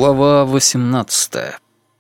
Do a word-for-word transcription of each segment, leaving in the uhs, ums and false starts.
Глава восемнадцатая.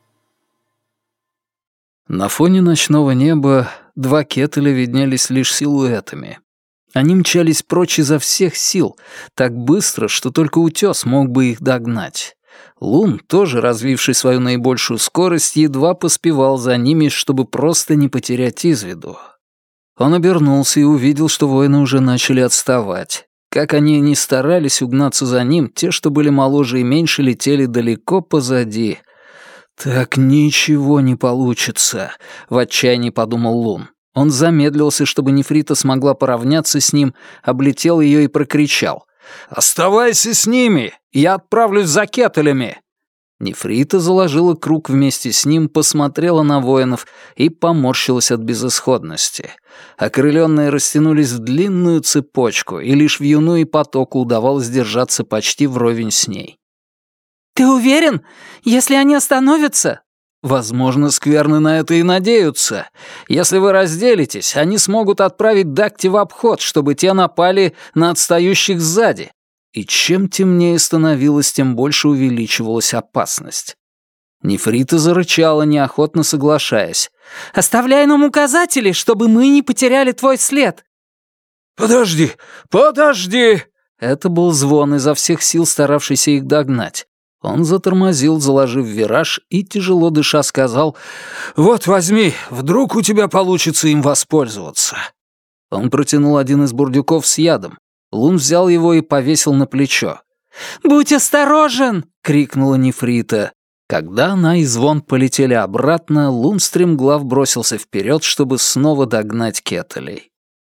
На фоне ночного неба два кетеля виднелись лишь силуэтами. Они мчались прочь изо всех сил, так быстро, что только утес мог бы их догнать. Лун, тоже развивший свою наибольшую скорость, едва поспевал за ними, чтобы просто не потерять из виду. Он обернулся и увидел, что воины уже начали отставать. Как они ни старались угнаться за ним, те, что были моложе и меньше, летели далеко позади. «Так ничего не получится», — в отчаянии подумал Лун. Он замедлился, чтобы Нефрита смогла поравняться с ним, облетел ее и прокричал: «Оставайся с ними! Я отправлюсь за кетелями!» Нефрита заложила круг вместе с ним, посмотрела на воинов и поморщилась от безысходности. Окрылённые растянулись в длинную цепочку, и лишь вьюну и потоку удавалось держаться почти вровень с ней. «Ты уверен? Если они остановятся...» «Возможно, скверны на это и надеются. Если вы разделитесь, они смогут отправить Дакти в обход, чтобы те напали на отстающих сзади». И чем темнее становилось, тем больше увеличивалась опасность. Нефрита зарычала, неохотно соглашаясь. «Оставляй нам указатели, чтобы мы не потеряли твой след!» «Подожди! Подожди!» Это был Звон, изо всех сил старавшийся их догнать. Он затормозил, заложив вираж, и, тяжело дыша, сказал: «Вот, возьми, вдруг у тебя получится им воспользоваться». Он протянул один из бурдюков с ядом. Лун взял его и повесил на плечо. «Будь осторожен!» — крикнула Нефрита. Когда она и Звон полетели обратно, Лун стремглав бросился вперед, чтобы снова догнать кетелей.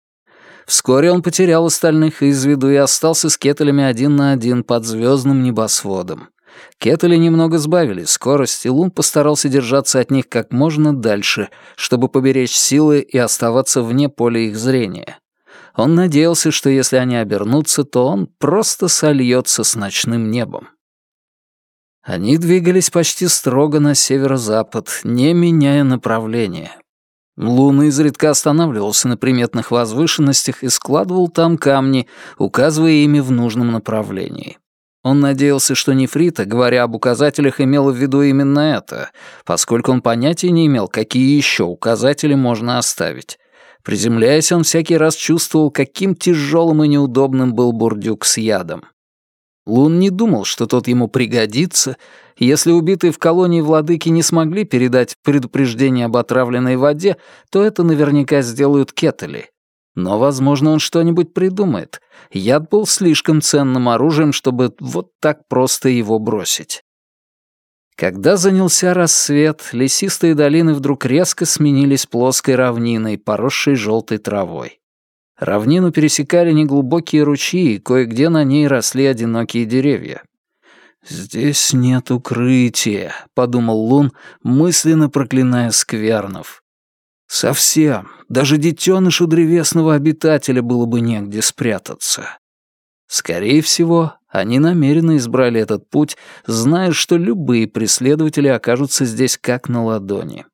Вскоре он потерял остальных из виду и остался с кетелями один на один под звездным небосводом. Кетели немного сбавили скорость, и Лун постарался держаться от них как можно дальше, чтобы поберечь силы и оставаться вне поля их зрения. Он надеялся, что если они обернутся, то он просто сольется с ночным небом. Они двигались почти строго на северо-запад, не меняя направления. Лун изредка останавливался на приметных возвышенностях и складывал там камни, указывая ими в нужном направлении. Он надеялся, что Нефрита, говоря об указателях, имела в виду именно это, поскольку он понятия не имел, какие еще указатели можно оставить. Приземляясь, он всякий раз чувствовал, каким тяжелым и неудобным был бурдюк с ядом. Лун не думал, что тот ему пригодится. Если убитые в колонии владыки не смогли передать предупреждение об отравленной воде, то это наверняка сделают кетели. Но, возможно, он что-нибудь придумает. Яд был слишком ценным оружием, чтобы вот так просто его бросить. Когда занялся рассвет, лесистые долины вдруг резко сменились плоской равниной, поросшей желтой травой. Равнину пересекали неглубокие ручьи, и кое-где на ней росли одинокие деревья. «Здесь нет укрытия», — подумал Лун, мысленно проклиная сквернов. «Совсем. Даже детенышу древесного обитателя было бы негде спрятаться». Скорее всего, они намеренно избрали этот путь, зная, что любые преследователи окажутся здесь как на ладони.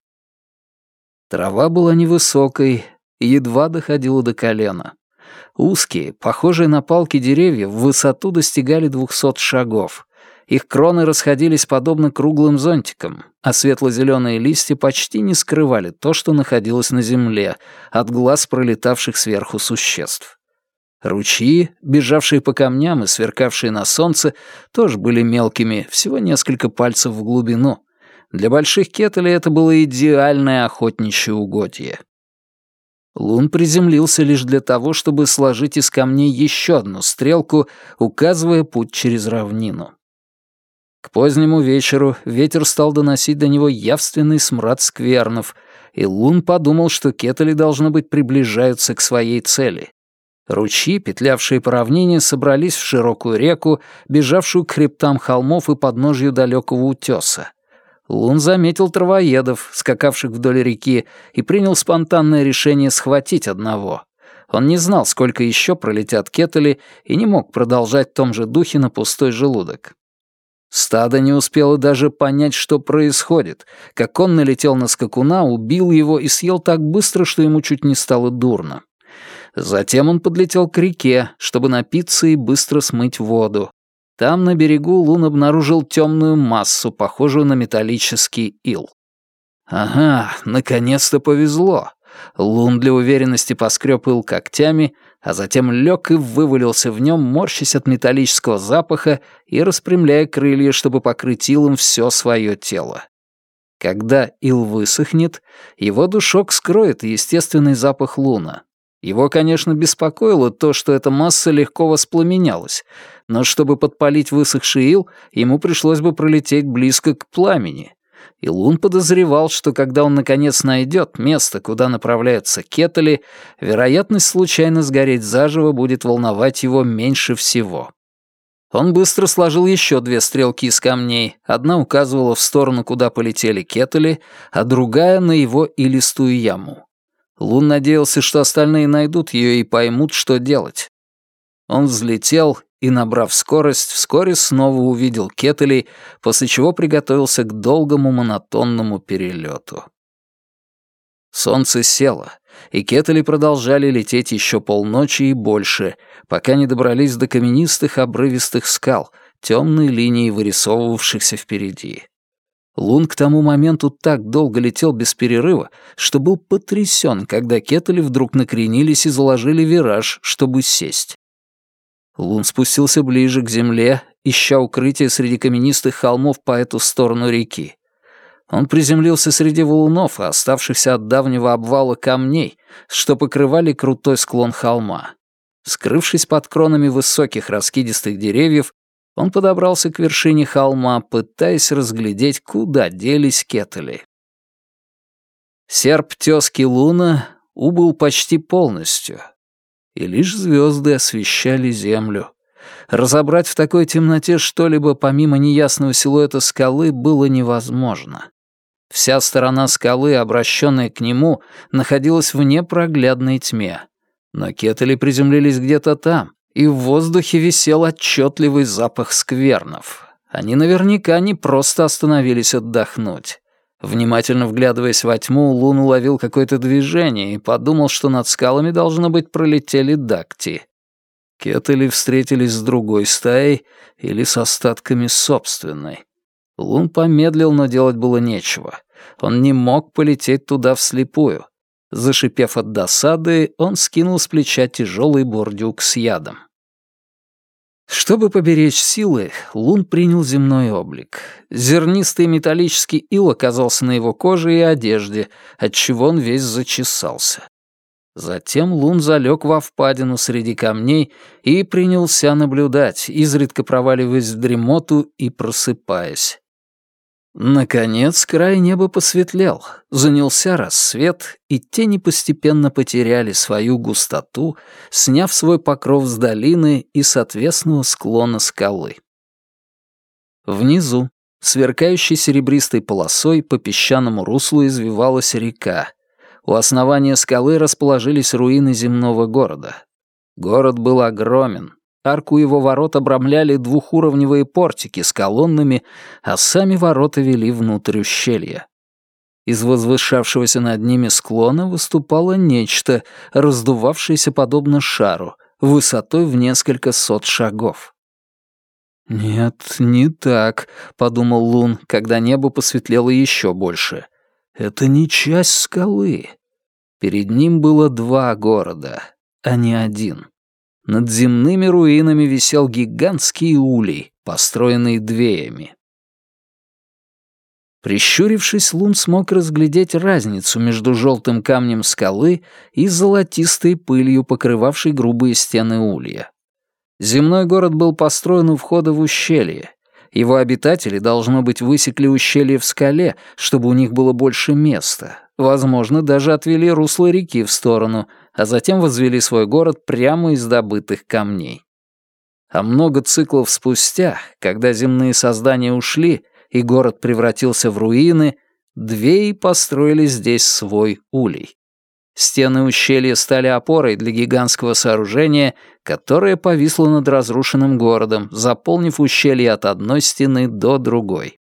Трава была невысокой и едва доходила до колена. Узкие, похожие на палки деревья, в высоту достигали двухсот шагов. Их кроны расходились подобно круглым зонтикам, а светло-зеленые листья почти не скрывали то, что находилось на земле, от глаз пролетавших сверху существ. Ручьи, бежавшие по камням и сверкавшие на солнце, тоже были мелкими, всего несколько пальцев в глубину. Для больших кетелей это было идеальное охотничье угодье. Лун приземлился лишь для того, чтобы сложить из камней еще одну стрелку, указывая путь через равнину. К позднему вечеру ветер стал доносить до него явственный смрад сквернов, и Лун подумал, что кетели, должно быть, приближаются к своей цели. Ручьи, петлявшие по равнине, собрались в широкую реку, бежавшую к хребтам холмов и подножью далекого утеса. Лун заметил травоедов, скакавших вдоль реки, и принял спонтанное решение схватить одного. Он не знал, сколько еще пролетят кетели, и не мог продолжать в том же духе на пустой желудок. Стадо не успело даже понять, что происходит, как он налетел на скакуна, убил его и съел так быстро, что ему чуть не стало дурно. Затем он подлетел к реке, чтобы напиться и быстро смыть воду. Там, на берегу, Лун обнаружил темную массу, похожую на металлический ил. Ага, наконец-то повезло. Лун для уверенности поскреб ил когтями, а затем лег и вывалился в нем, морщась от металлического запаха и распрямляя крылья, чтобы покрыть илом все свое тело. Когда ил высохнет, его душок скроет естественный запах Луна. Его, конечно, беспокоило то, что эта масса легко воспламенялась, но чтобы подпалить высохший ил, ему пришлось бы пролететь близко к пламени. И Лун подозревал, что когда он наконец найдет место, куда направляются кетали, вероятность случайно сгореть заживо будет волновать его меньше всего. Он быстро сложил еще две стрелки из камней. Одна указывала в сторону, куда полетели кетали, а другая — на его илистую яму. Лун надеялся, что остальные найдут ее и поймут, что делать. Он взлетел и, набрав скорость, вскоре снова увидел кетелей, после чего приготовился к долгому монотонному перелету. Солнце село, и кетели продолжали лететь еще полночи и больше, пока не добрались до каменистых обрывистых скал, темной линии вырисовывавшихся впереди. Лун к тому моменту так долго летел без перерыва, что был потрясен, когда кетели вдруг накренились и заложили вираж, чтобы сесть. Лун спустился ближе к земле, ища укрытие среди каменистых холмов по эту сторону реки. Он приземлился среди валунов, оставшихся от давнего обвала камней, что покрывали крутой склон холма. Скрывшись под кронами высоких раскидистых деревьев, он подобрался к вершине холма, пытаясь разглядеть, куда делись кетели. Серп тёзки Луна убыл почти полностью, и лишь звезды освещали землю. Разобрать в такой темноте что-либо помимо неясного силуэта скалы было невозможно. Вся сторона скалы, обращенная к нему, находилась в непроглядной тьме. Но кетели приземлились где-то там, и в воздухе висел отчетливый запах сквернов. Они наверняка не просто остановились отдохнуть. Внимательно вглядываясь во тьму, Лун уловил какое-то движение и подумал, что над скалами, должно быть, пролетели дакти. Кетели встретились с другой стаей или с остатками собственной. Лун помедлил, но делать было нечего. Он не мог полететь туда вслепую. Зашипев от досады, он скинул с плеча тяжелый бордюк с ядом. Чтобы поберечь силы, Лун принял земной облик. Зернистый металлический ил оказался на его коже и одежде, отчего он весь зачесался. Затем Лун залег во впадину среди камней и принялся наблюдать, изредка проваливаясь в дремоту и просыпаясь. Наконец, край неба посветлел, занялся рассвет, и тени постепенно потеряли свою густоту, сняв свой покров с долины и с отвесного склона скалы. Внизу, сверкающей серебристой полосой, по песчаному руслу извивалась река. У основания скалы расположились руины земного города. Город был огромен. Арку его ворот обрамляли двухуровневые портики с колоннами, а сами ворота вели внутрь ущелья. Из возвышавшегося над ними склона выступало нечто, раздувавшееся подобно шару, высотой в несколько сот шагов. «Нет, не так», — подумал Лун, когда небо посветлело еще больше. «Это не часть скалы». Перед ним было два города, а не один. Над земными руинами висел гигантский улей, построенный двеями. Прищурившись, Лун смог разглядеть разницу между желтым камнем скалы и золотистой пылью, покрывавшей грубые стены улья. Земной город был построен у входа в ущелье. Его обитатели, должно быть, высекли ущелье в скале, чтобы у них было больше места. Возможно, даже отвели русло реки в сторону, а затем возвели свой город прямо из добытых камней. А много циклов спустя, когда земные создания ушли и город превратился в руины, двеи построили здесь свой улей. Стены ущелья стали опорой для гигантского сооружения, которое повисло над разрушенным городом, заполнив ущелье от одной стены до другой.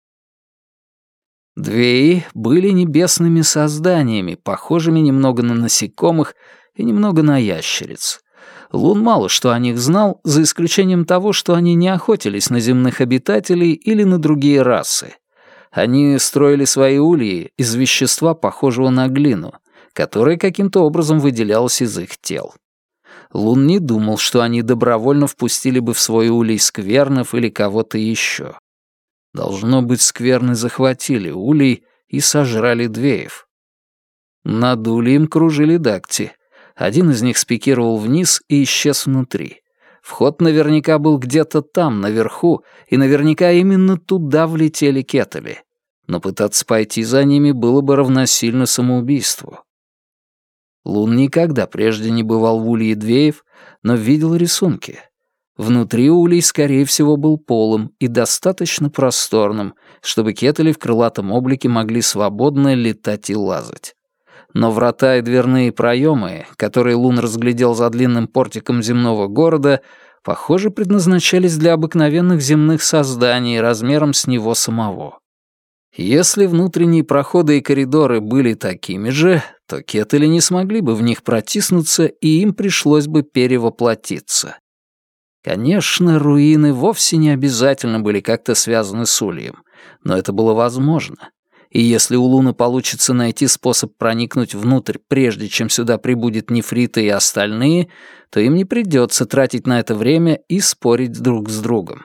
Двеи были небесными созданиями, похожими немного на насекомых и немного на ящериц. Лун мало что о них знал, за исключением того, что они не охотились на земных обитателей или на другие расы. Они строили свои ульи из вещества, похожего на глину, которое каким-то образом выделялось из их тел. Лун не думал, что они добровольно впустили бы в свой улей сквернов или кого-то еще. Должно быть, скверны захватили улей и сожрали двеев. Над ульем кружили дакти. Один из них спикировал вниз и исчез внутри. Вход наверняка был где-то там, наверху, и наверняка именно туда влетели кетали. Но пытаться пойти за ними было бы равносильно самоубийству. Лун никогда прежде не бывал в улье двеев, но видел рисунки. Внутри улей, скорее всего, был полым и достаточно просторным, чтобы кетали в крылатом облике могли свободно летать и лазать. Но врата и дверные проемы, которые Лун разглядел за длинным портиком земного города, похоже, предназначались для обыкновенных земных созданий размером с него самого. Если внутренние проходы и коридоры были такими же, то кетели не смогли бы в них протиснуться, и им пришлось бы перевоплотиться. Конечно, руины вовсе не обязательно были как-то связаны с ульем, но это было возможно. И если у Луны получится найти способ проникнуть внутрь, прежде чем сюда прибудет Нефрита и остальные, то им не придется тратить на это время и спорить друг с другом.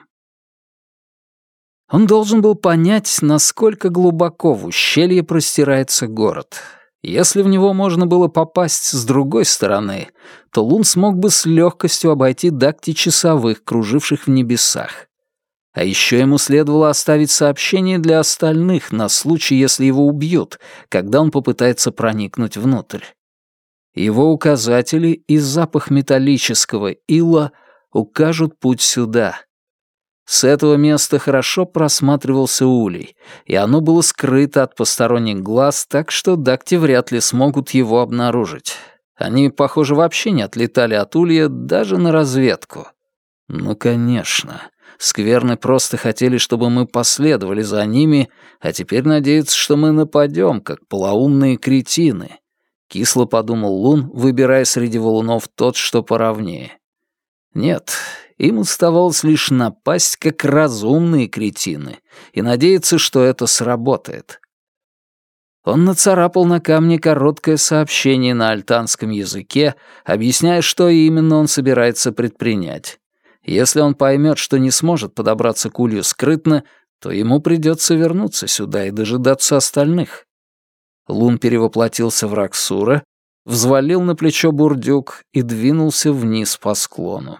Он должен был понять, насколько глубоко в ущелье простирается город. Если в него можно было попасть с другой стороны, то Лун смог бы с легкостью обойти дакти часовых, круживших в небесах. А еще ему следовало оставить сообщение для остальных на случай, если его убьют, когда он попытается проникнуть внутрь. Его указатели и запах металлического ила укажут путь сюда. С этого места хорошо просматривался улей, и оно было скрыто от посторонних глаз, так что дакти вряд ли смогут его обнаружить. Они, похоже, вообще не отлетали от улья даже на разведку. Ну, конечно. Скверны просто хотели, чтобы мы последовали за ними, а теперь надеются, что мы нападем, как полоумные кретины. Кисло подумал Лун, выбирая среди валунов тот, что поровнее. Нет, им оставалось лишь напасть, как разумные кретины, и надеяться, что это сработает. Он нацарапал на камне короткое сообщение на альтанском языке, объясняя, что именно он собирается предпринять. Если он поймет, что не сможет подобраться к улью скрытно, то ему придется вернуться сюда и дожидаться остальных. Лун перевоплотился в Раксура, взвалил на плечо бурдюк и двинулся вниз по склону.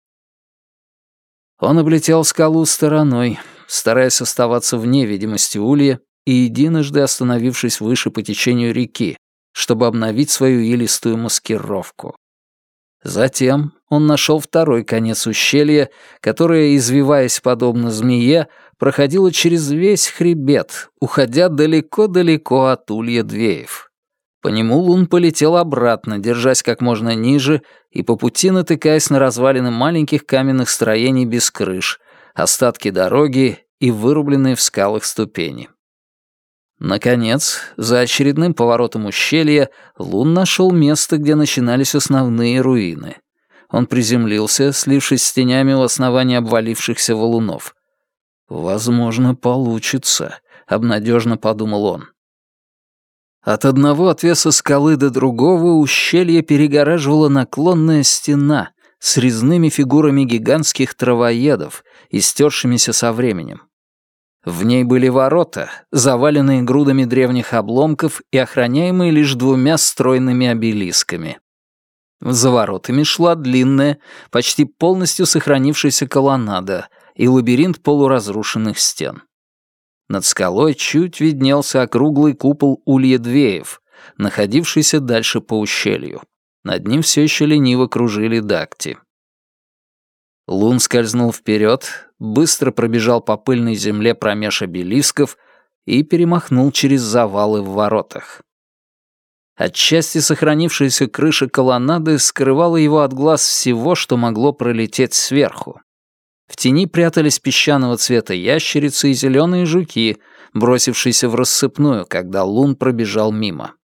Он облетел скалу стороной, стараясь оставаться вне видимости улья и единожды остановившись выше по течению реки, чтобы обновить свою илистую маскировку. Затем он нашел второй конец ущелья, которое, извиваясь подобно змее, проходило через весь хребет, уходя далеко-далеко от улья двеев. По нему Лун полетел обратно, держась как можно ниже и по пути натыкаясь на развалины маленьких каменных строений без крыш, остатки дороги и вырубленные в скалах ступени. Наконец, за очередным поворотом ущелья Лун нашел место, где начинались основные руины. Он приземлился, слившись с тенями у основания обвалившихся валунов. «Возможно, получится», — обнадежно подумал он. От одного отвеса скалы до другого ущелье перегораживала наклонная стена с резными фигурами гигантских травоедов, истершимися со временем. В ней были ворота, заваленные грудами древних обломков и охраняемые лишь двумя стройными обелисками. За воротами шла длинная, почти полностью сохранившаяся колоннада и лабиринт полуразрушенных стен. Над скалой чуть виднелся округлый купол улья двеев, находившийся дальше по ущелью. Над ним все еще лениво кружили дакти. Лун скользнул вперед, быстро пробежал по пыльной земле промеж обелисков и перемахнул через завалы в воротах. Отчасти сохранившаяся крыша колоннады скрывала его от глаз всего, что могло пролететь сверху. В тени прятались песчаного цвета ящерицы и зеленые жуки, бросившиеся в рассыпную, когда Лун пробежал мимо.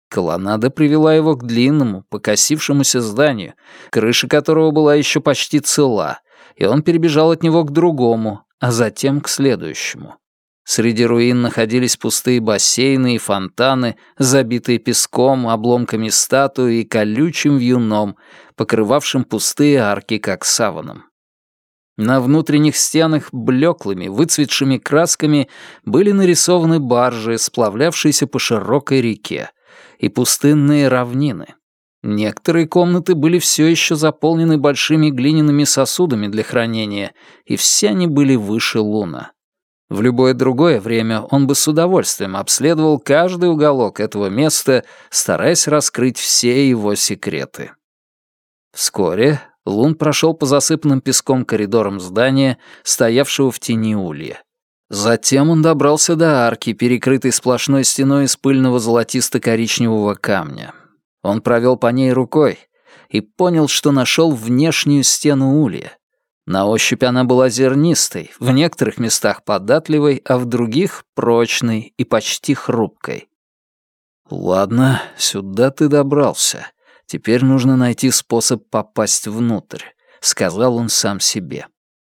Колоннада привела его к длинному, покосившемуся зданию, крыша которого была еще почти цела, и он перебежал от него к другому, а затем к следующему. Среди руин находились пустые бассейны и фонтаны, забитые песком, обломками статуи и колючим вьюном, покрывавшим пустые арки, как саваном. На внутренних стенах блеклыми, выцветшими красками были нарисованы баржи, сплавлявшиеся по широкой реке, и пустынные равнины. Некоторые комнаты были все еще заполнены большими глиняными сосудами для хранения, и все они были выше Луна. В любое другое время он бы с удовольствием обследовал каждый уголок этого места, стараясь раскрыть все его секреты. Вскоре Лун прошел по засыпанным песком коридорам здания, стоявшего в тени улья. Затем он добрался до арки, перекрытой сплошной стеной из пыльного золотисто-коричневого камня. Он провел по ней рукой и понял, что нашел внешнюю стену улья. На ощупь она была зернистой, в некоторых местах податливой, а в других — прочной и почти хрупкой. «Ладно, сюда ты добрался. Теперь нужно найти способ попасть внутрь», — сказал он сам себе.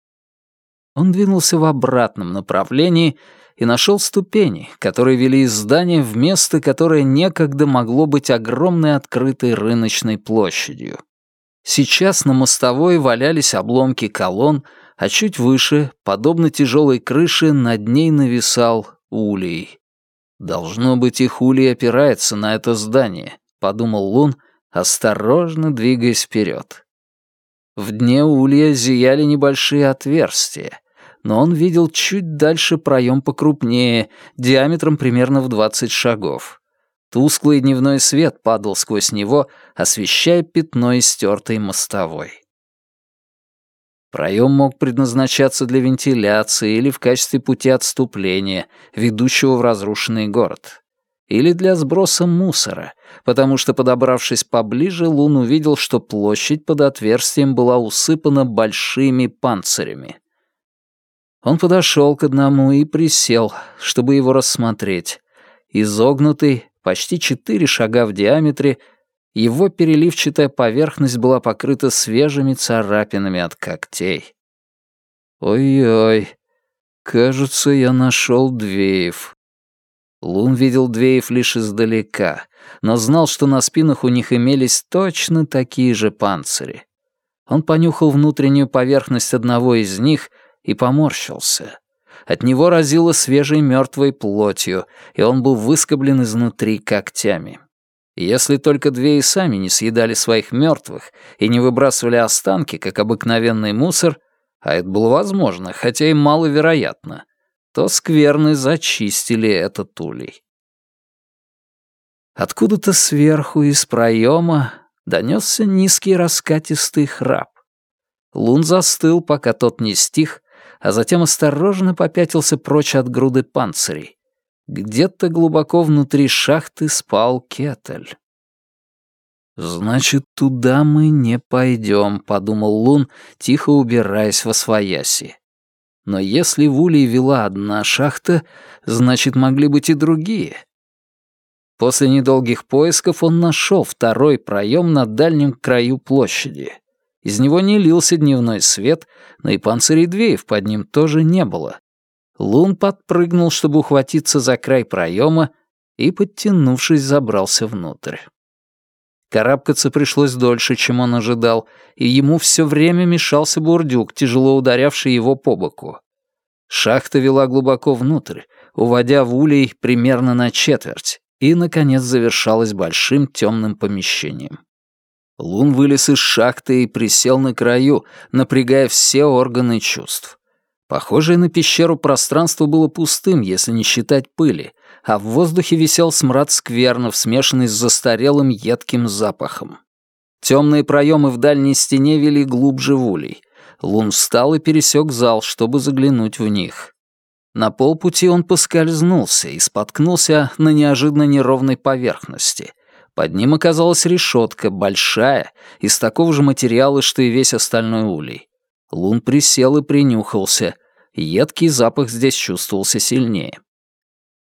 Он двинулся в обратном направлении и нашел ступени, которые вели из здания в место, которое некогда могло быть огромной открытой рыночной площадью. Сейчас на мостовой валялись обломки колонн, а чуть выше, подобно тяжелой крыше, над ней нависал улей. «Должно быть, их улей опирается на это здание», — подумал Лун, осторожно двигаясь вперед. В дне улья зияли небольшие отверстия, но он видел чуть дальше проем покрупнее, диаметром примерно в двадцать шагов. Тусклый дневной свет падал сквозь него, освещая пятно истертой мостовой. Проем мог предназначаться для вентиляции или в качестве пути отступления, ведущего в разрушенный город. Или для сброса мусора, потому что, подобравшись поближе, Лун увидел, что площадь под отверстием была усыпана большими панцирями. Он подошел к одному и присел, чтобы его рассмотреть. Изогнутый, почти четыре шага в диаметре, его переливчатая поверхность была покрыта свежими царапинами от когтей. «Ой-ой, кажется, я нашел Двеев». Лун видел Двеев лишь издалека, но знал, что на спинах у них имелись точно такие же панцири. Он понюхал внутреннюю поверхность одного из них и поморщился. От него разило свежей мертвой плотью, и он был выскоблен изнутри когтями. Если только Двеи сами не съедали своих мертвых и не выбрасывали останки, как обыкновенный мусор, а это было возможно, хотя и маловероятно, то скверны зачистили этот улей. Откуда-то сверху из проема донесся низкий раскатистый храп. Лун застыл, пока тот не стих, а затем осторожно попятился прочь от груды панцирей. Где-то глубоко внутри шахты спал Кетель. «Значит, туда мы не пойдем», — подумал Лун, тихо убираясь восвояси. Но если в улей вела одна шахта, значит, могли быть и другие. После недолгих поисков он нашел второй проем на дальнем краю площади. Из него не лился дневной свет, но и панцирей Двеев под ним тоже не было. Лун подпрыгнул, чтобы ухватиться за край проема, и, подтянувшись, забрался внутрь. Карабкаться пришлось дольше, чем он ожидал, и ему все время мешался бурдюк, тяжело ударявший его по боку. Шахта вела глубоко внутрь, уводя в улей примерно на четверть, и, наконец, завершалась большим темным помещением. Лун вылез из шахты и присел на краю, напрягая все органы чувств. Похожее на пещеру пространство было пустым, если не считать пыли, а в воздухе висел смрад сквернов, смешанный с застарелым едким запахом. Темные проемы в дальней стене вели глубже в улей. Лун встал и пересек зал, чтобы заглянуть в них. На полпути он поскользнулся и споткнулся на неожиданно неровной поверхности. Под ним оказалась решетка, большая, из такого же материала, что и весь остальной улей. Лун присел и принюхался. Едкий запах здесь чувствовался сильнее.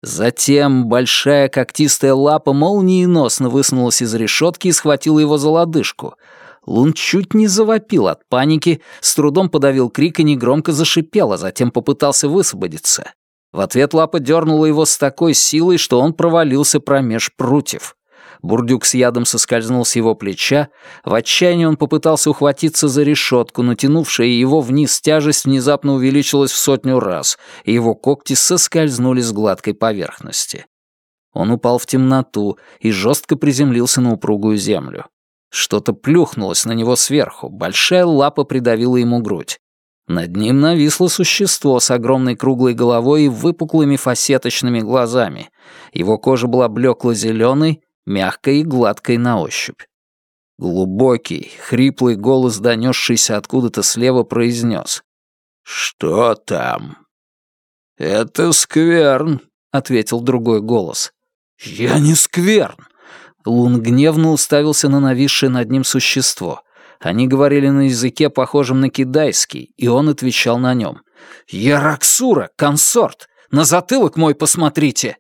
Затем большая когтистая лапа молниеносно высунулась из решетки и схватила его за лодыжку. Лун чуть не завопил от паники, с трудом подавил крик и негромко зашипел, а затем попытался высвободиться. В ответ лапа дернула его с такой силой, что он провалился промеж прутьев. Бурдюк с ядом соскользнул с его плеча. В отчаянии он попытался ухватиться за решетку, но тянувшая его вниз тяжесть внезапно увеличилась в сотню раз, и его когти соскользнули с гладкой поверхности. Он упал в темноту и жестко приземлился на упругую землю. Что-то плюхнулось на него сверху, большая лапа придавила ему грудь. Над ним нависло существо с огромной круглой головой и выпуклыми фасеточными глазами. Его кожа была блекло-зеленой, мягкой и гладкой на ощупь. Глубокий, хриплый голос, донесшийся откуда-то слева, произнес: «Что там?» «Это скверн», — ответил другой голос. «Я не скверн!» Лун гневно уставился на нависшее над ним существо. Они говорили на языке, похожем на кидайский, и он отвечал на нем. «Я Раксура, консорт! На затылок мой посмотрите!»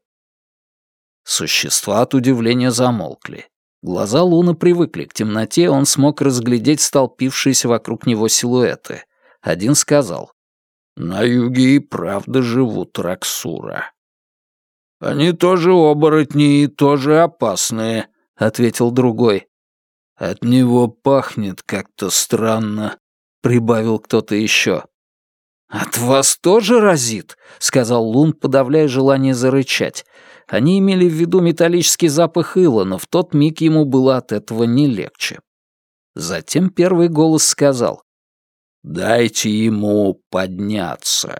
Существа от удивления замолкли. Глаза Луна привыкли к темноте, он смог разглядеть столпившиеся вокруг него силуэты. Один сказал: «На юге и правда живут Раксура». «Они тоже оборотни и тоже опасные», — ответил другой. «От него пахнет как-то странно», — прибавил кто-то еще. «От вас тоже разит?» — сказал Лун, подавляя желание зарычать. Они имели в виду металлический запах ила, но в тот миг ему было от этого не легче. Затем первый голос сказал: «Дайте ему подняться».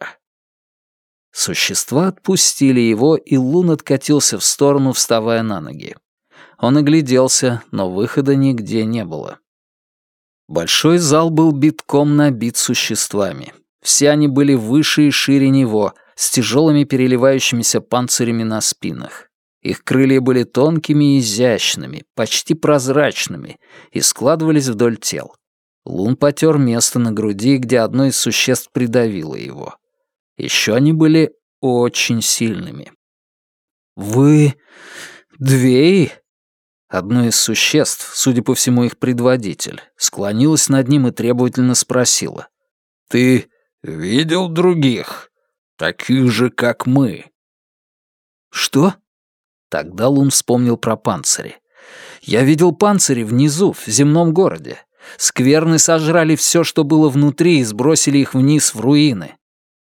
Существа отпустили его, и Лун откатился в сторону, вставая на ноги. Он огляделся, но выхода нигде не было. Большой зал был битком набит существами. Все они были выше и шире него, с тяжелыми переливающимися панцирями на спинах. Их крылья были тонкими и изящными, почти прозрачными, и складывались вдоль тел. Лун потер место на груди, где одно из существ придавило его. Еще они были очень сильными. «Вы... Двеи?» Одно из существ, судя по всему их предводитель, склонилась над ним и требовательно спросила: «Ты видел других? Таких же, как мы?» «Что?» Тогда Лун вспомнил про панцири. «Я видел панцири внизу, в земном городе. Скверны сожрали все, что было внутри, и сбросили их вниз в руины».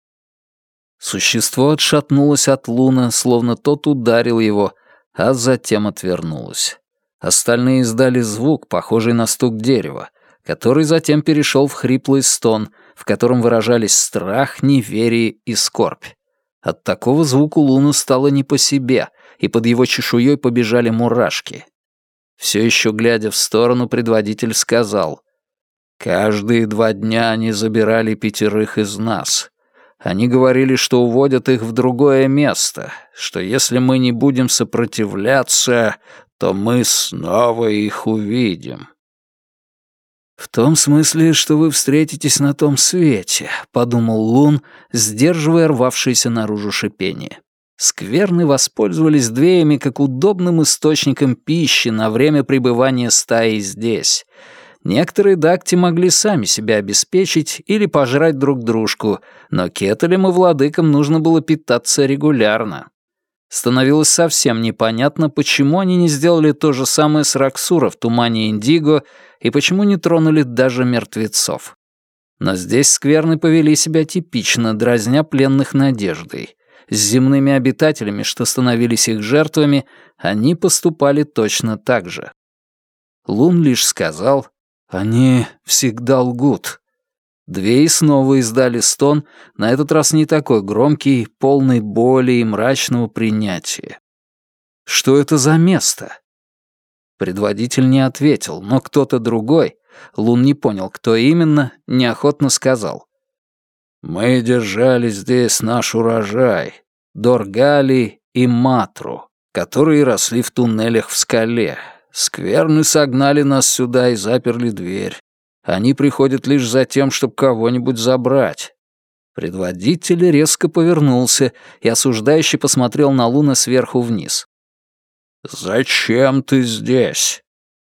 Существо отшатнулось от Луна, словно тот ударил его, а затем отвернулось. Остальные издали звук, похожий на стук дерева, который затем перешел в хриплый стон, в котором выражались страх, неверие и скорбь. От такого звука Луну стало не по себе, и под его чешуей побежали мурашки. Все еще глядя в сторону, предводитель сказал: «Каждые два дня они забирали пятерых из нас. Они говорили, что уводят их в другое место, что если мы не будем сопротивляться, то мы снова их увидим». «В том смысле, что вы встретитесь на том свете», — подумал Лун, сдерживая рвавшееся наружу шипение. Скверны воспользовались двеями как удобным источником пищи на время пребывания стаи здесь. Некоторые дакти могли сами себя обеспечить или пожрать друг дружку, но кетелям и владыкам нужно было питаться регулярно. Становилось совсем непонятно, почему они не сделали то же самое с Раксура в тумане Индиго и почему не тронули даже мертвецов. Но здесь скверны повели себя типично, дразня пленных надеждой. С земными обитателями, что становились их жертвами, они поступали точно так же. Лун лишь сказал: «Они всегда лгут». Две и снова издали стон, на этот раз не такой громкий, полный боли и мрачного принятия. «Что это за место?» Предводитель не ответил, но кто-то другой, Лун не понял, кто именно, неохотно сказал: «Мы держали здесь наш урожай, Доргали и Матру, которые росли в туннелях в скале. Скверны согнали нас сюда и заперли дверь. Они приходят лишь за тем, чтобы кого-нибудь забрать». Предводитель резко повернулся и осуждающе посмотрел на Луна сверху вниз. «Зачем ты здесь?»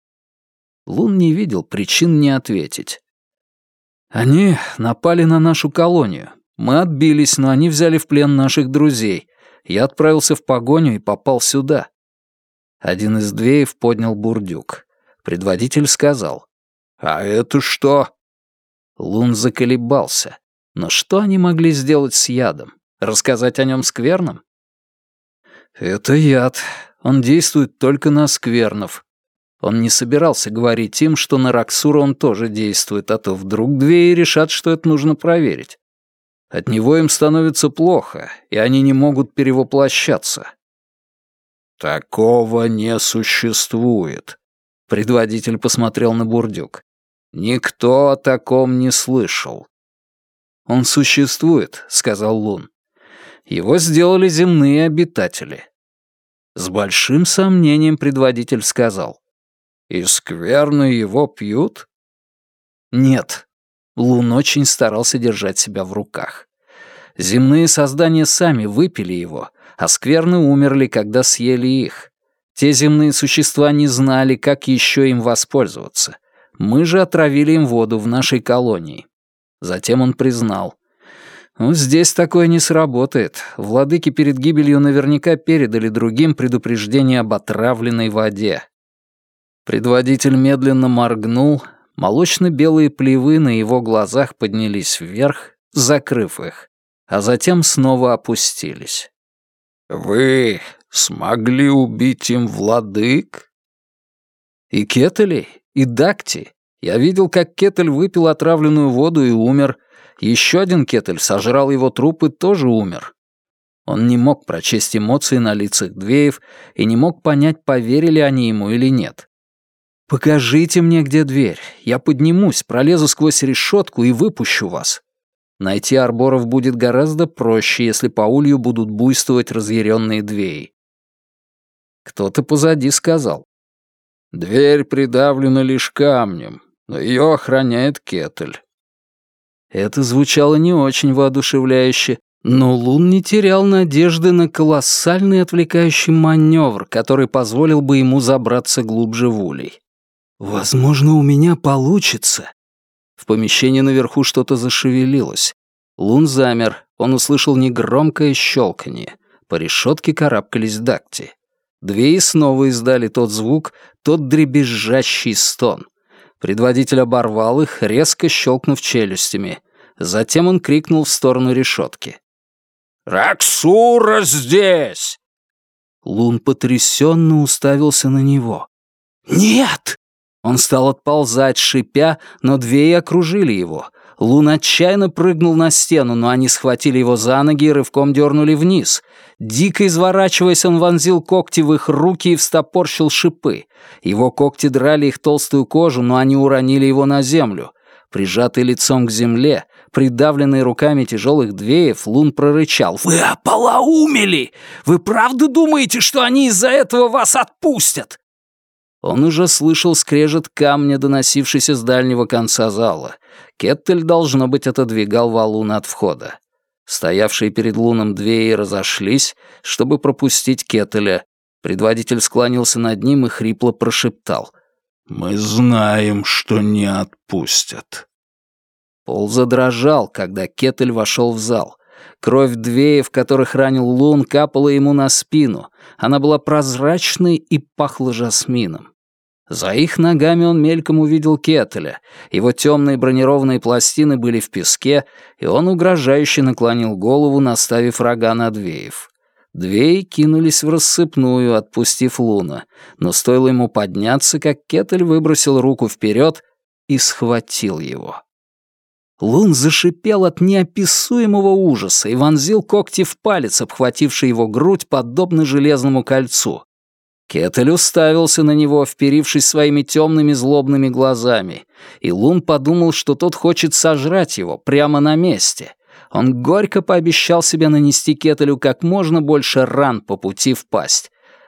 Лун не видел причин не ответить. «Они напали на нашу колонию. Мы отбились, но они взяли в плен наших друзей. Я отправился в погоню и попал сюда». Один из двеев поднял бурдюк. Предводитель сказал: «А это что?» Лун заколебался. Но что они могли сделать с ядом? Рассказать о нем скверным? «Это яд. Он действует только на сквернов». Он не собирался говорить им, что на Роксура он тоже действует, а то вдруг две и решат, что это нужно проверить. От него им становится плохо, и они не могут перевоплощаться. «Такого не существует», — предводитель посмотрел на бурдюк. «Никто о таком не слышал». «Он существует», — сказал Лун. «Его сделали земные обитатели». С большим сомнением предводитель сказал: «И скверно его пьют?» «Нет». Лун очень старался держать себя в руках. Земные создания сами выпили его, а скверны умерли, когда съели их. Те земные существа не знали, как еще им воспользоваться. Мы же отравили им воду в нашей колонии. Затем он признал: «Ну, здесь такое не сработает. Владыки перед гибелью наверняка передали другим предупреждение об отравленной воде». Предводитель медленно моргнул, молочно-белые плевы на его глазах поднялись вверх, закрыв их, а затем снова опустились. «Вы смогли убить им владык?» «И Кетелей, и Дакти. Я видел, как Кетель выпил отравленную воду и умер. Еще один Кетель сожрал его труп и тоже умер». Он не мог прочесть эмоции на лицах двеев и не мог понять, поверили они ему или нет. «Покажите мне, где дверь. Я поднимусь, пролезу сквозь решетку и выпущу вас». Найти арборов будет гораздо проще, если по улью будут буйствовать разъяренные двеи. Кто-то позади сказал: «Дверь придавлена лишь камнем, но ее охраняет Кетель». Это звучало не очень воодушевляюще, но Лун не терял надежды на колоссальный отвлекающий маневр, который позволил бы ему забраться глубже в улей. «Возможно, у меня получится». В помещении наверху что-то зашевелилось. Лун замер, он услышал негромкое щелканье. По решетке карабкались Дакти. Две и снова издали тот звук, тот дребезжащий стон. Предводитель оборвал их, резко щелкнув челюстями. Затем он крикнул в сторону решетки: «Роксура здесь!» Лун потрясенно уставился на него. «Нет!» Он стал отползать, шипя, но две и окружили его. Лун отчаянно прыгнул на стену, но они схватили его за ноги и рывком дернули вниз. Дико изворачиваясь, он вонзил когти в их руки и встопорщил шипы. Его когти драли их толстую кожу, но они уронили его на землю. Прижатый лицом к земле, придавленный руками тяжелых двеев, Лун прорычал: «Вы ополоумели! Вы правда думаете, что они из-за этого вас отпустят?» Он уже слышал скрежет камня, доносившийся с дальнего конца зала. Кетель, должно быть, отодвигал валун от входа. Стоявшие перед Луном двеи разошлись, чтобы пропустить Кетеля. Предводитель склонился над ним и хрипло прошептал: «Мы знаем, что не отпустят». Пол задрожал, когда Кетель вошел в зал. Кровь двеев, которых ранил Лун, капала ему на спину. Она была прозрачной и пахла жасмином. За их ногами он мельком увидел Кетеля. Его темные бронированные пластины были в песке, и он угрожающе наклонил голову, наставив рога на двеев. Двеи кинулись в рассыпную, отпустив Луна, но стоило ему подняться, как Кетель выбросил руку вперед и схватил его. Лун зашипел от неописуемого ужаса и вонзил когти в палец, обхвативший его грудь, подобно железному кольцу. Кетель уставился на него, вперившись своими темными злобными глазами, и Лун подумал, что тот хочет сожрать его прямо на месте. Он горько пообещал себе нанести Кетелю как можно больше ран по пути в пасть.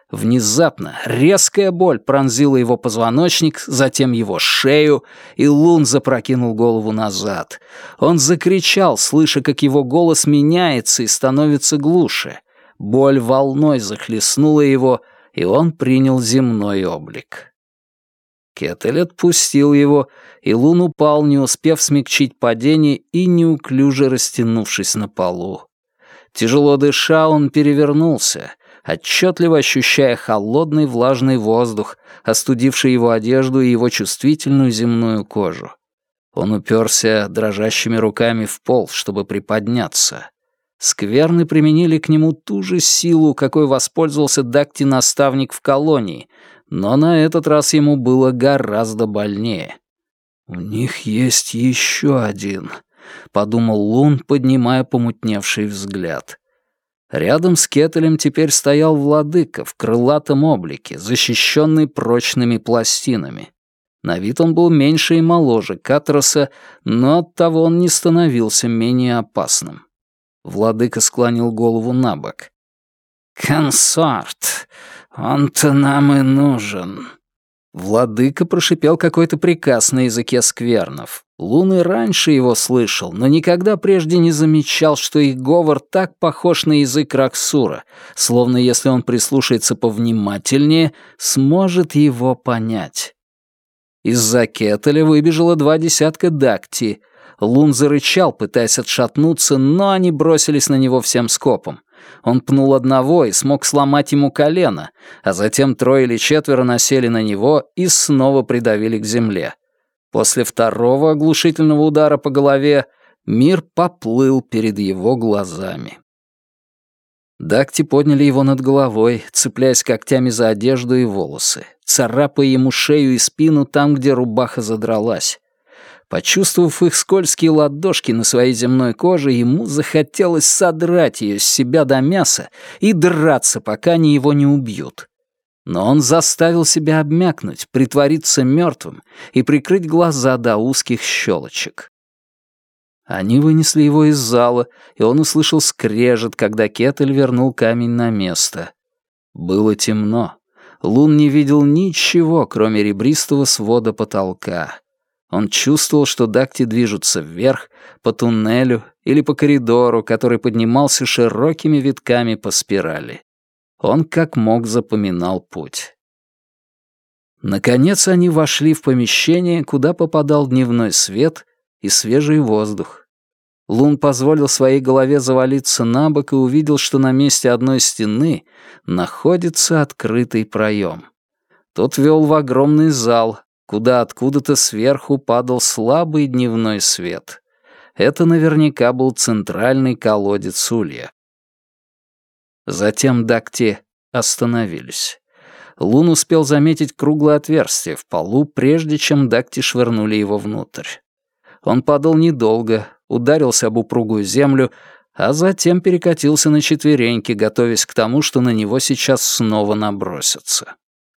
Внезапно резкая боль пронзила его позвоночник, затем его шею, и Лун запрокинул голову назад. Он закричал, слыша, как его голос меняется и становится глуше. Боль волной захлестнула его, и он принял земной облик. Кетель отпустил его, и Лун упал, не успев смягчить падение и неуклюже растянувшись на полу. Тяжело дыша, он перевернулся, отчетливо ощущая холодный влажный воздух, остудивший его одежду и его чувствительную земную кожу. Он уперся дрожащими руками в пол, чтобы приподняться. Скверны применили к нему ту же силу, какой воспользовался Дакти-наставник в колонии, но на этот раз ему было гораздо больнее. «У них есть еще один», — подумал Лун, поднимая помутневший взгляд. Рядом с Кетелем теперь стоял владыка в крылатом облике, защищенный прочными пластинами. На вид он был меньше и моложе Катроса, но оттого он не становился менее опасным. Владыка склонил голову на бок. «Консорт, он-то нам и нужен». Владыка прошипел какой-то приказ на языке сквернов. Лун и раньше его слышал, но никогда прежде не замечал, что их говор так похож на язык Раксура, словно если он прислушается повнимательнее, сможет его понять. Из-за Кетеля выбежало два десятка дакти. Лун зарычал, пытаясь отшатнуться, но они бросились на него всем скопом. Он пнул одного и смог сломать ему колено, а затем трое или четверо насели на него и снова придавили к земле. После второго оглушительного удара по голове мир поплыл перед его глазами. Дакти подняли его над головой, цепляясь когтями за одежду и волосы, царапая ему шею и спину там, где рубаха задралась. Почувствовав их скользкие ладошки на своей земной коже, ему захотелось содрать ее с себя до мяса и драться, пока они его не убьют. Но он заставил себя обмякнуть, притвориться мертвым и прикрыть глаза до узких щелочек. Они вынесли его из зала, и он услышал скрежет, когда Кетель вернул камень на место. Было темно. Лун не видел ничего, кроме ребристого свода потолка. Он чувствовал, что дакти движутся вверх, по туннелю или по коридору, который поднимался широкими витками по спирали. Он как мог запоминал путь. Наконец они вошли в помещение, куда попадал дневной свет и свежий воздух. Лун позволил своей голове завалиться на бок и увидел, что на месте одной стены находится открытый проем. Тот вел в огромный зал, куда откуда-то сверху падал слабый дневной свет. Это наверняка был центральный колодец улья. Затем дакти остановились. Лун успел заметить круглое отверстие в полу, прежде чем дакти швырнули его внутрь. Он падал недолго, ударился об упругую землю, а затем перекатился на четвереньки, готовясь к тому, что на него сейчас снова набросятся.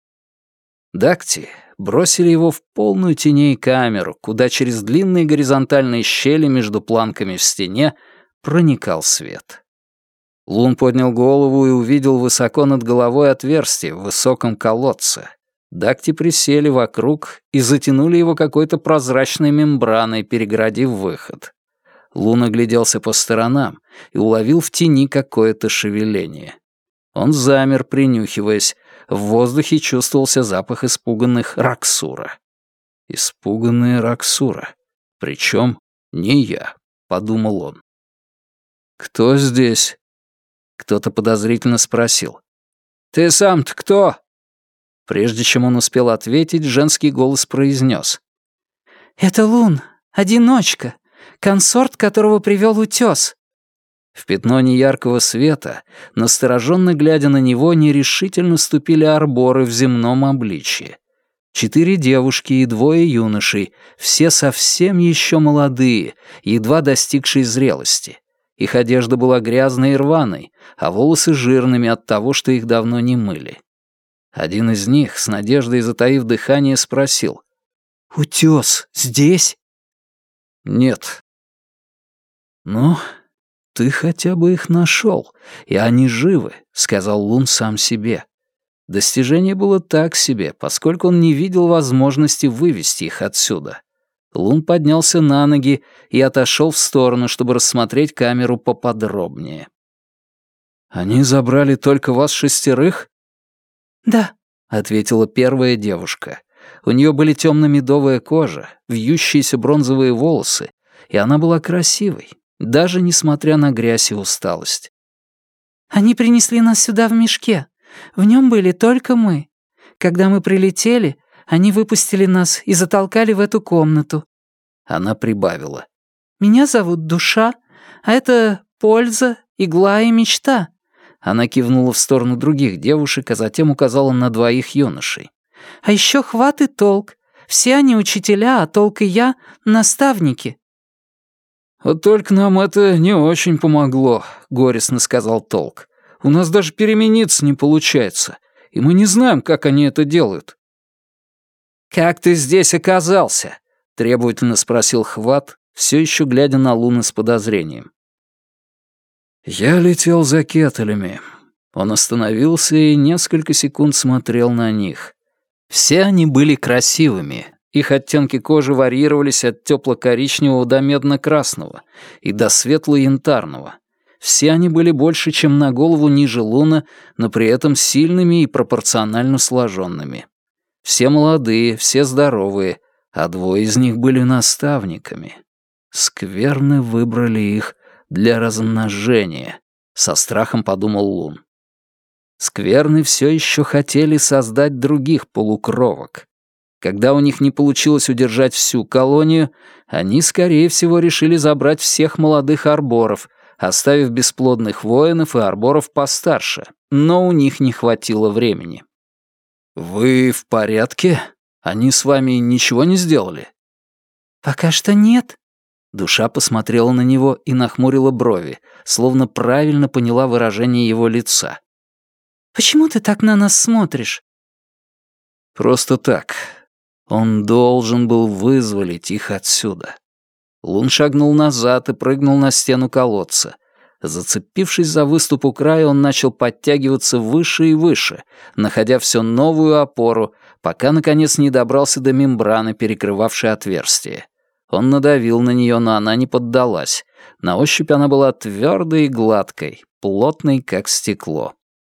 Дакти бросили его в полную теней камеру, куда через длинные горизонтальные щели между планками в стене проникал свет. Лун поднял голову и увидел высоко над головой отверстие в высоком колодце. Дакти присели вокруг и затянули его какой-то прозрачной мембраной, перегородив выход. Лун огляделся по сторонам и уловил в тени какое-то шевеление. Он замер, принюхиваясь. В воздухе чувствовался запах испуганных Раксура. Испуганные Раксура. Причем не я, подумал он. «Кто здесь?» Кто-то подозрительно спросил. «Ты сам-то кто?» Прежде чем он успел ответить, женский голос произнес. «Это Лун, одиночка, консорт, которого привел утес». В пятно неяркого света, настороженно глядя на него, нерешительно ступили арборы в земном обличье. Четыре девушки и двое юношей, все совсем еще молодые, едва достигшие зрелости. Их одежда была грязной и рваной, а волосы жирными от того, что их давно не мыли. Один из них, с надеждой затаив дыхание, спросил. «Утес здесь?» «Нет». «Ну, ты хотя бы их нашел, и они живы», — сказал Лун сам себе. Достижение было так себе, поскольку он не видел возможности вывести их отсюда. Лун поднялся на ноги и отошел в сторону, чтобы рассмотреть камеру поподробнее. «Они забрали только вас шестерых?» «Да», — ответила первая девушка. У нее были темно-медовая кожа, вьющиеся бронзовые волосы, и она была красивой, даже несмотря на грязь и усталость. «Они принесли нас сюда в мешке. В нем были только мы. Когда мы прилетели, они выпустили нас и затолкали в эту комнату». Она прибавила. «Меня зовут Душа, а это Польза, Игла и Мечта». Она кивнула в сторону других девушек, а затем указала на двоих юношей. «А еще Хват и Толк. Все они учителя, а Толк и я — наставники». «Вот только нам это не очень помогло», — горестно сказал Толк. «У нас даже перемениться не получается, и мы не знаем, как они это делают». «Как ты здесь оказался?» — требовательно спросил Хват, все еще глядя на Луну с подозрением. «Я летел за кетелями». Он остановился и несколько секунд смотрел на них. Все они были красивыми. Их оттенки кожи варьировались от тепло-коричневого до медно-красного и до светло-янтарного. Все они были больше, чем на голову ниже Луна, но при этом сильными и пропорционально сложенными. Все молодые, все здоровые, а двое из них были наставниками. Скверны выбрали их для размножения, со страхом подумал Лун. Скверны все еще хотели создать других полукровок. Когда у них не получилось удержать всю колонию, они, скорее всего, решили забрать всех молодых арборов, оставив бесплодных воинов и арборов постарше, но у них не хватило времени. «Вы в порядке? Они с вами ничего не сделали?» «Пока что нет». Душа посмотрела на него и нахмурила брови, словно правильно поняла выражение его лица. «Почему ты так на нас смотришь?» «Просто так. Он должен был вызволить их отсюда». Лун шагнул назад и прыгнул на стену колодца. Зацепившись за выступ у края, он начал подтягиваться выше и выше, находя все новую опору, пока, наконец, не добрался до мембраны, перекрывавшей отверстие. Он надавил на нее, но она не поддалась. На ощупь она была твердой и гладкой, плотной, как стекло.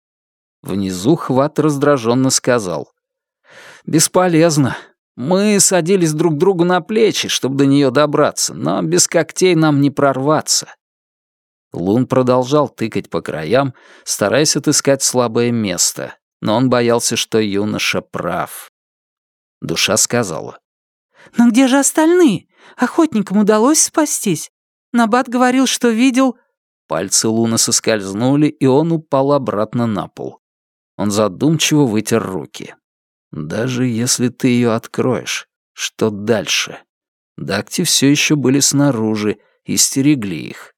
Внизу Хват раздраженно сказал. «Бесполезно. Мы садились друг другу на плечи, чтобы до нее добраться, но без когтей нам не прорваться». Лун продолжал тыкать по краям, стараясь отыскать слабое место, но он боялся, что юноша прав. Душа сказала. «Но где же остальные? Охотникам удалось спастись? Набат говорил, что видел...» Пальцы Луна соскользнули, и он упал обратно на пол. Он задумчиво вытер руки. «Даже если ты ее откроешь, что дальше?» Дакти все еще были снаружи и стерегли их.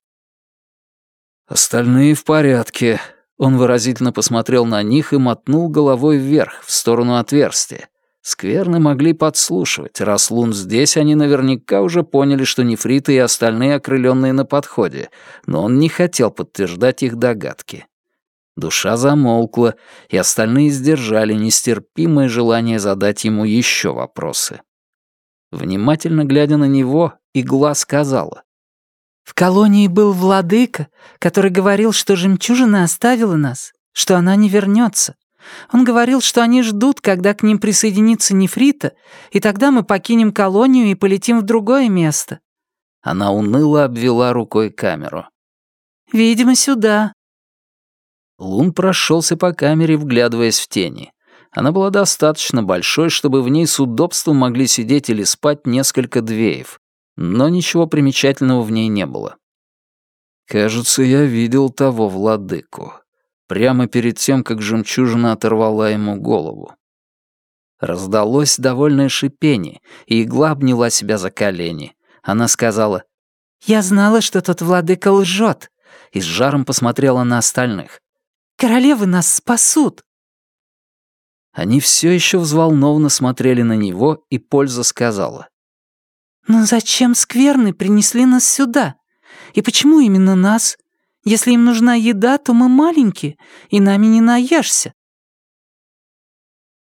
«Остальные в порядке». Он выразительно посмотрел на них и мотнул головой вверх, в сторону отверстия. Скверны могли подслушивать. Раз Лун здесь, они наверняка уже поняли, что нефриты и остальные окрыленные на подходе, но он не хотел подтверждать их догадки. Душа замолкла, и остальные сдержали нестерпимое желание задать ему еще вопросы. Внимательно глядя на него, Игла сказала. «В колонии был владыка, который говорил, что жемчужина оставила нас, что она не вернется. Он говорил, что они ждут, когда к ним присоединится нефрита, и тогда мы покинем колонию и полетим в другое место». Она уныло обвела рукой камеру. «Видимо, сюда». Лун прошелся по камере, вглядываясь в тени. Она была достаточно большой, чтобы в ней с удобством могли сидеть или спать несколько двеев, но ничего примечательного в ней не было. «Кажется, я видел того владыку. Прямо перед тем, как жемчужина оторвала ему голову». Раздалось довольное шипение, и Игла обняла себя за колени. Она сказала, «Я знала, что тот владыка лжет», и с жаром посмотрела на остальных. «Королевы нас спасут». Они все еще взволнованно смотрели на него, и Польза сказала. «Но зачем скверны принесли нас сюда? И почему именно нас? Если им нужна еда, то мы маленькие, и нами не наешься».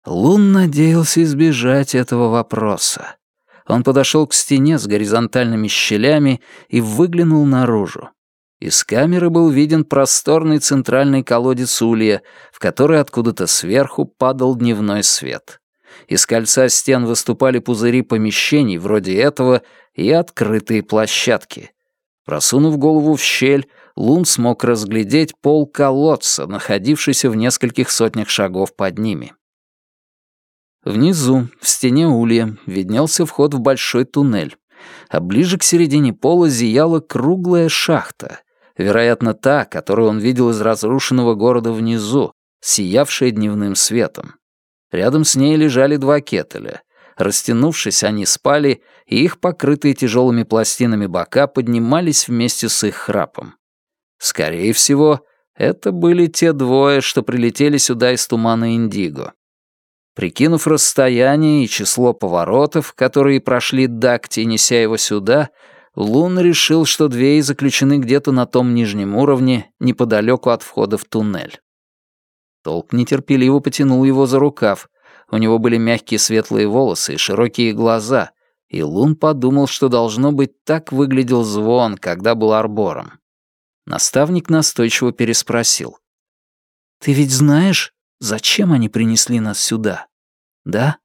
Лун надеялся избежать этого вопроса. Он подошел к стене с горизонтальными щелями и выглянул наружу. Из камеры был виден просторный центральный колодец улья, в который откуда-то сверху падал дневной свет. Из кольца стен выступали пузыри помещений вроде этого и открытые площадки. Просунув голову в щель, Лун смог разглядеть пол колодца, находившийся в нескольких сотнях шагов под ними. Внизу, в стене улья, виднелся вход в большой туннель, а ближе к середине пола зияла круглая шахта, вероятно, та, которую он видел из разрушенного города внизу, сиявшая дневным светом. Рядом с ней лежали два кетеля. Растянувшись, они спали, и их покрытые тяжелыми пластинами бока поднимались вместе с их храпом. Скорее всего, это были те двое, что прилетели сюда из тумана Индиго. Прикинув расстояние и число поворотов, которые прошли Дакти, неся его сюда, Лун решил, что двери заключены где-то на том нижнем уровне, неподалеку от входа в туннель. Толк нетерпеливо потянул его за рукав. У него были мягкие светлые волосы и широкие глаза, и Лун подумал, что, должно быть, так выглядел Звон, когда был арбором. Наставник настойчиво переспросил. «Ты ведь знаешь, зачем они принесли нас сюда, да?»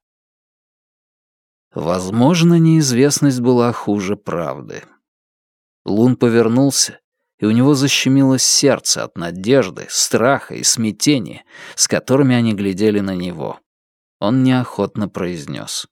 Возможно, неизвестность была хуже правды. Лун повернулся, и у него защемило сердце от надежды, страха и смятения, с которыми они глядели на него. Он неохотно произнес.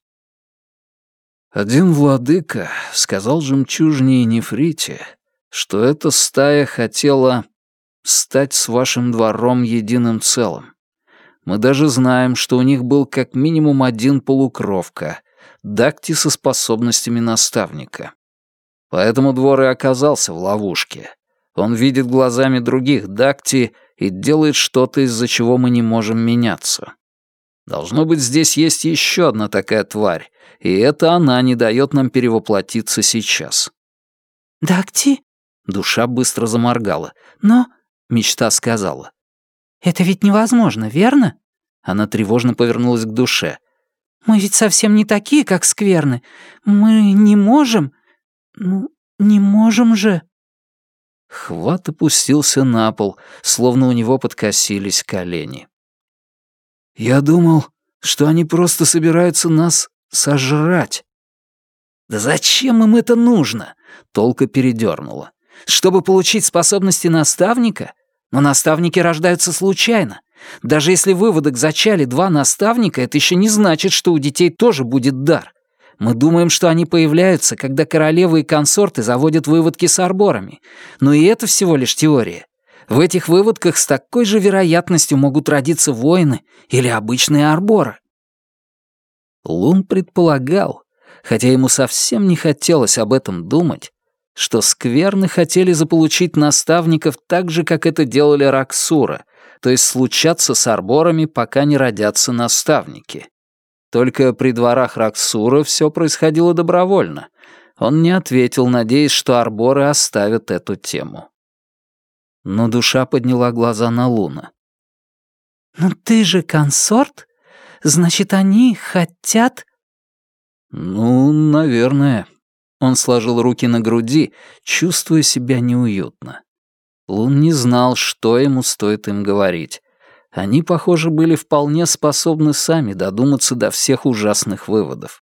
«Один владыка сказал жемчужне и нефрите, что эта стая хотела стать с вашим двором единым целым. Мы даже знаем, что у них был как минимум один полукровка, Дакти со способностями наставника. Поэтому двор и оказался в ловушке. Он видит глазами других Дакти и делает что-то, из-за чего мы не можем меняться. Должно быть, здесь есть еще одна такая тварь, и это она не дает нам перевоплотиться сейчас». «Дакти?» Душа быстро заморгала. «Но...» — мечта сказала. «Это ведь невозможно, верно?» Она тревожно повернулась к душе. «Мы ведь совсем не такие, как скверны. Мы не можем... Ну, не можем же...» Хват опустился на пол, словно у него подкосились колени. «Я думал, что они просто собираются нас сожрать». «Да зачем им это нужно?» — Толка передернула. «Чтобы получить способности наставника? Но наставники рождаются случайно. Даже если выводок зачали два наставника, это еще не значит, что у детей тоже будет дар. Мы думаем, что они появляются, когда королевы и консорты заводят выводки с арборами. Но и это всего лишь теория. В этих выводках с такой же вероятностью могут родиться воины или обычные арборы». Лун предполагал, хотя ему совсем не хотелось об этом думать, что скверны хотели заполучить наставников так же, как это делали Раксура, то есть случаться с арборами, пока не родятся наставники. Только при дворах Раксура все происходило добровольно. Он не ответил, надеясь, что арборы оставят эту тему. Но душа подняла глаза на Луна. «Ну ты же консорт? Значит, они хотят...» «Ну, наверное». Он сложил руки на груди, чувствуя себя неуютно. Лун не знал, что ему стоит им говорить. Они, похоже, были вполне способны сами додуматься до всех ужасных выводов.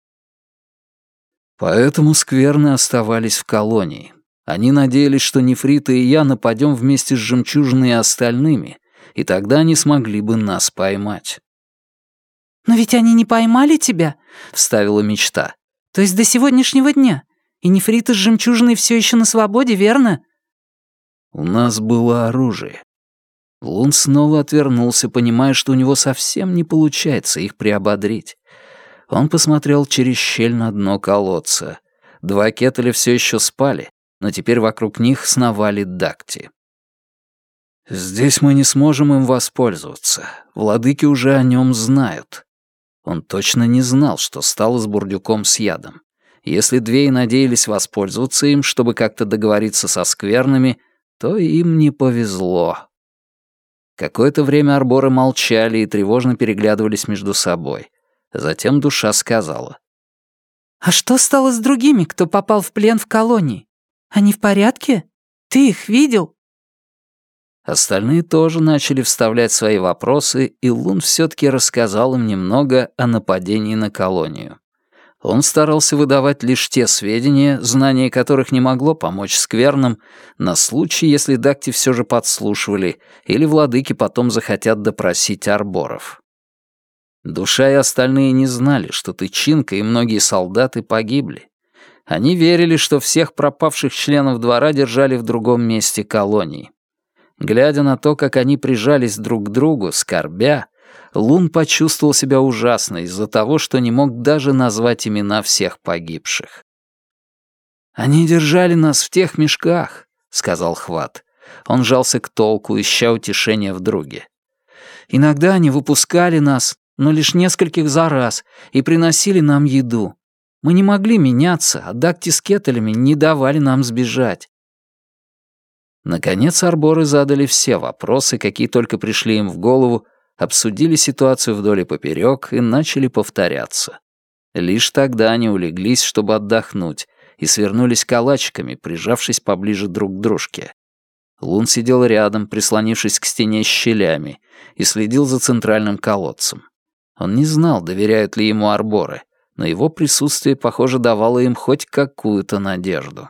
Поэтому скверны оставались в колонии. Они надеялись, что Нефрита и я нападем вместе с Жемчужиной и остальными, и тогда они смогли бы нас поймать. «Но ведь они не поймали тебя?» — вставила мечта. «То есть до сегодняшнего дня? И Нефрита с Жемчужиной все еще на свободе, верно?» «У нас было оружие». Лун снова отвернулся, понимая, что у него совсем не получается их приободрить. Он посмотрел через щель на дно колодца. Два кетеля все еще спали, но теперь вокруг них сновали Дакти. «Здесь мы не сможем им воспользоваться. Владыки уже о нем знают». Он точно не знал, что стало с бурдюком с ядом. Если две и надеялись воспользоваться им, чтобы как-то договориться со скверными, то им не повезло. Какое-то время арборы молчали и тревожно переглядывались между собой. Затем душа сказала. «А что стало с другими, кто попал в плен в колонии? Они в порядке? Ты их видел?» Остальные тоже начали вставлять свои вопросы, и Лун все-таки рассказал им немного о нападении на колонию. Он старался выдавать лишь те сведения, знание которых не могло помочь скверным, на случай, если Дакти все же подслушивали, или владыки потом захотят допросить арборов. Душа и остальные не знали, что Тычинка и многие солдаты погибли. Они верили, что всех пропавших членов двора держали в другом месте колонии. Глядя на то, как они прижались друг к другу, скорбя, Лун почувствовал себя ужасно из-за того, что не мог даже назвать имена всех погибших. «Они держали нас в тех мешках», — сказал Хват. Он жался к толку, ища утешения в друге. «Иногда они выпускали нас, но лишь нескольких за раз, и приносили нам еду. Мы не могли меняться, а Дакти с Кетелями не давали нам сбежать». Наконец арборы задали все вопросы, какие только пришли им в голову, обсудили ситуацию вдоль и поперек и начали повторяться. Лишь тогда они улеглись, чтобы отдохнуть, и свернулись калачиками, прижавшись поближе друг к дружке. Лун сидел рядом, прислонившись к стене щелями, и следил за центральным колодцем. Он не знал, доверяют ли ему арборы, но его присутствие, похоже, давало им хоть какую-то надежду.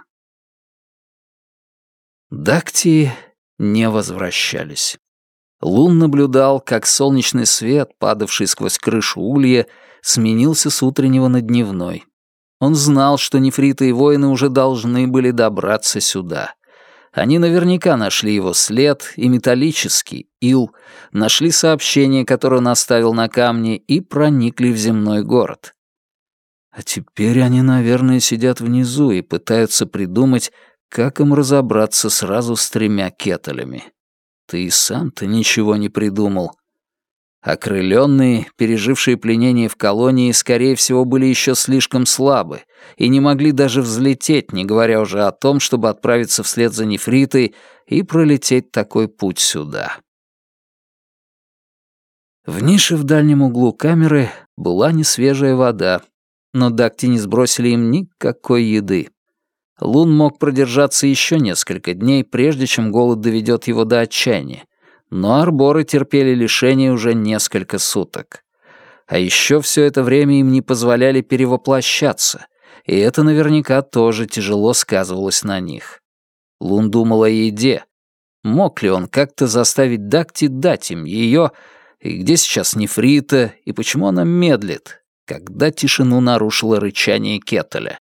Дакти не возвращались. Лун наблюдал, как солнечный свет, падавший сквозь крышу улья, сменился с утреннего на дневной. Он знал, что нефриты и воины уже должны были добраться сюда. Они наверняка нашли его след, и металлический, ил, нашли сообщение, которое он оставил на камне, и проникли в земной город. А теперь они, наверное, сидят внизу и пытаются придумать, как им разобраться сразу с тремя кетелями. Ты и сам-то ничего не придумал. Окрылённые, пережившие пленение в колонии, скорее всего, были еще слишком слабы и не могли даже взлететь, не говоря уже о том, чтобы отправиться вслед за нефритой и пролететь такой путь сюда. В нише в дальнем углу камеры была несвежая вода, но Дакти не сбросили им никакой еды. Лун мог продержаться еще несколько дней, прежде чем голод доведет его до отчаяния, но арборы терпели лишение уже несколько суток. А еще все это время им не позволяли перевоплощаться, и это наверняка тоже тяжело сказывалось на них. Лун думал о еде. Мог ли он как-то заставить Дакти дать им ее, и где сейчас нефрита, и почему она медлит, когда тишину нарушило рычание Кетеля?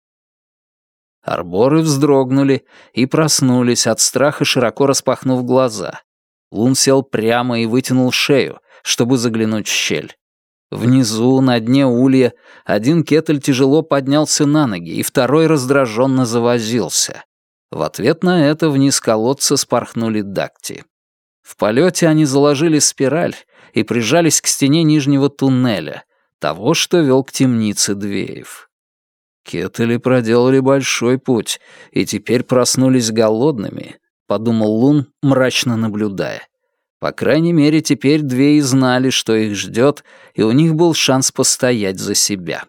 Арборы вздрогнули и проснулись от страха, широко распахнув глаза. Лун сел прямо и вытянул шею, чтобы заглянуть в щель. Внизу, на дне улья, один кетель тяжело поднялся на ноги, и второй раздраженно завозился. В ответ на это вниз колодца спорхнули Дакти. В полете они заложили спираль и прижались к стене нижнего туннеля, того, что вел к темнице Двеев. Кетели проделали большой путь и теперь проснулись голодными, подумал Лун, мрачно наблюдая. По крайней мере, теперь Двеи знали, что их ждет, и у них был шанс постоять за себя.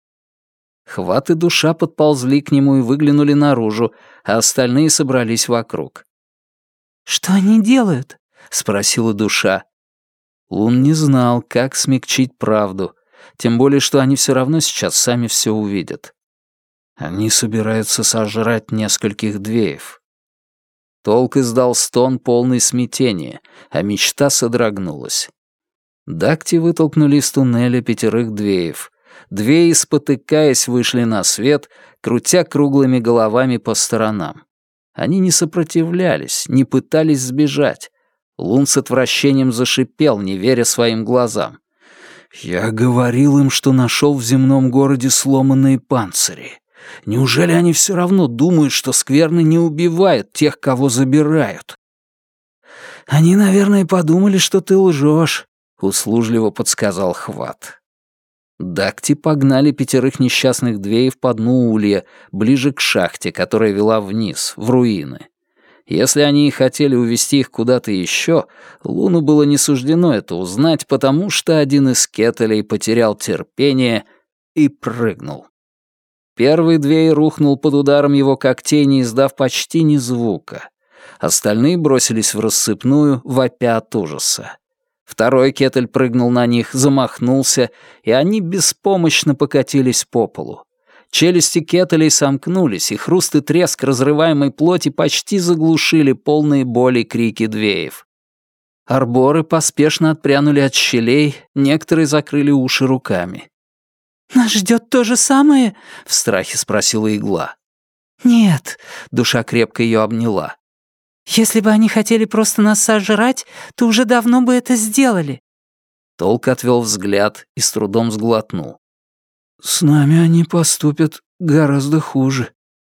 Хват и душа подползли к нему и выглянули наружу, а остальные собрались вокруг. «Что они делают?» — спросила душа. Лун не знал, как смягчить правду, тем более, что они все равно сейчас сами все увидят. Они собираются сожрать нескольких Двеев. Толк издал стон, полный смятения, а мечта содрогнулась. Дакти вытолкнули из туннеля пятерых Двеев. Двеи, спотыкаясь, вышли на свет, крутя круглыми головами по сторонам. Они не сопротивлялись, не пытались сбежать. Лун с отвращением зашипел, не веря своим глазам. «Я говорил им, что нашел в земном городе сломанные панцири. Неужели они все равно думают, что скверны не убивают тех, кого забирают?» «Они, наверное, подумали, что ты лжешь», — услужливо подсказал Хват. Дакти погнали пятерых несчастных Двеев по дну улья, ближе к шахте, которая вела вниз, в руины. Если они и хотели увезти их куда-то еще, Луну было не суждено это узнать, потому что один из кетелей потерял терпение и прыгнул. Первый Двей рухнул под ударом его когтей, не издав почти ни звука. Остальные бросились в рассыпную, вопя от ужаса. Второй кетель прыгнул на них, замахнулся, и они беспомощно покатились по полу. Челюсти кетелей сомкнулись, и хруст и треск разрываемой плоти почти заглушили полные боли крики Двеев. Арборы поспешно отпрянули от щелей, некоторые закрыли уши руками. «Нас ждет то же самое?» — в страхе спросила Игла. «Нет», — душа крепко ее обняла. «Если бы они хотели просто нас сожрать, то уже давно бы это сделали». Толк отвел взгляд и с трудом сглотнул. «С нами они поступят гораздо хуже».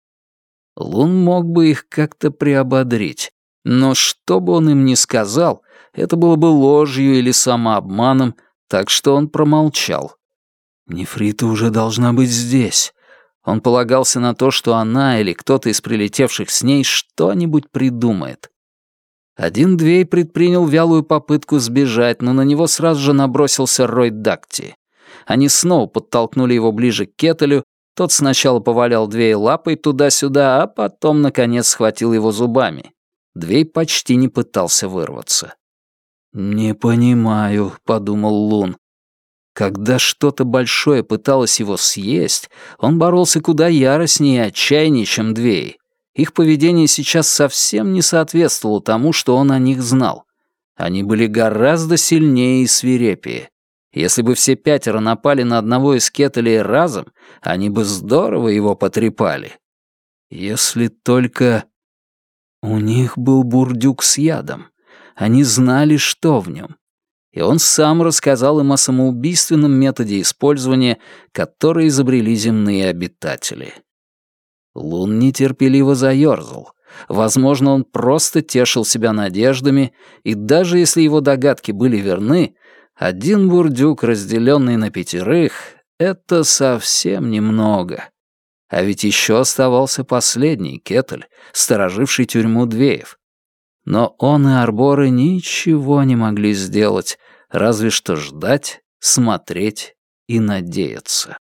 Лун мог бы их как-то приободрить, но что бы он им ни сказал, это было бы ложью или самообманом, так что он промолчал. Нефрита уже должна быть здесь. Он полагался на то, что она или кто-то из прилетевших с ней что-нибудь придумает. Один Двей предпринял вялую попытку сбежать, но на него сразу же набросился Рой Дакти. Они снова подтолкнули его ближе к кетелю, тот сначала повалял Двея лапой туда-сюда, а потом, наконец, схватил его зубами. Двей почти не пытался вырваться. «Не понимаю», — подумал Лун. Когда что-то большое пыталось его съесть, он боролся куда яростнее и отчаяннее, чем Двей. Их поведение сейчас совсем не соответствовало тому, что он о них знал. Они были гораздо сильнее и свирепее. Если бы все пятеро напали на одного из кетелей разом, они бы здорово его потрепали. Если только... У них был бурдюк с ядом. Они знали, что в нем. И он сам рассказал им о самоубийственном методе использования, который изобрели земные обитатели. Лун нетерпеливо заёрзал. Возможно, он просто тешил себя надеждами, и даже если его догадки были верны, один бурдюк, разделенный на пятерых, — это совсем немного. А ведь еще оставался последний кетель, стороживший тюрьму Двеев. Но он и арборы ничего не могли сделать, разве что ждать, смотреть и надеяться.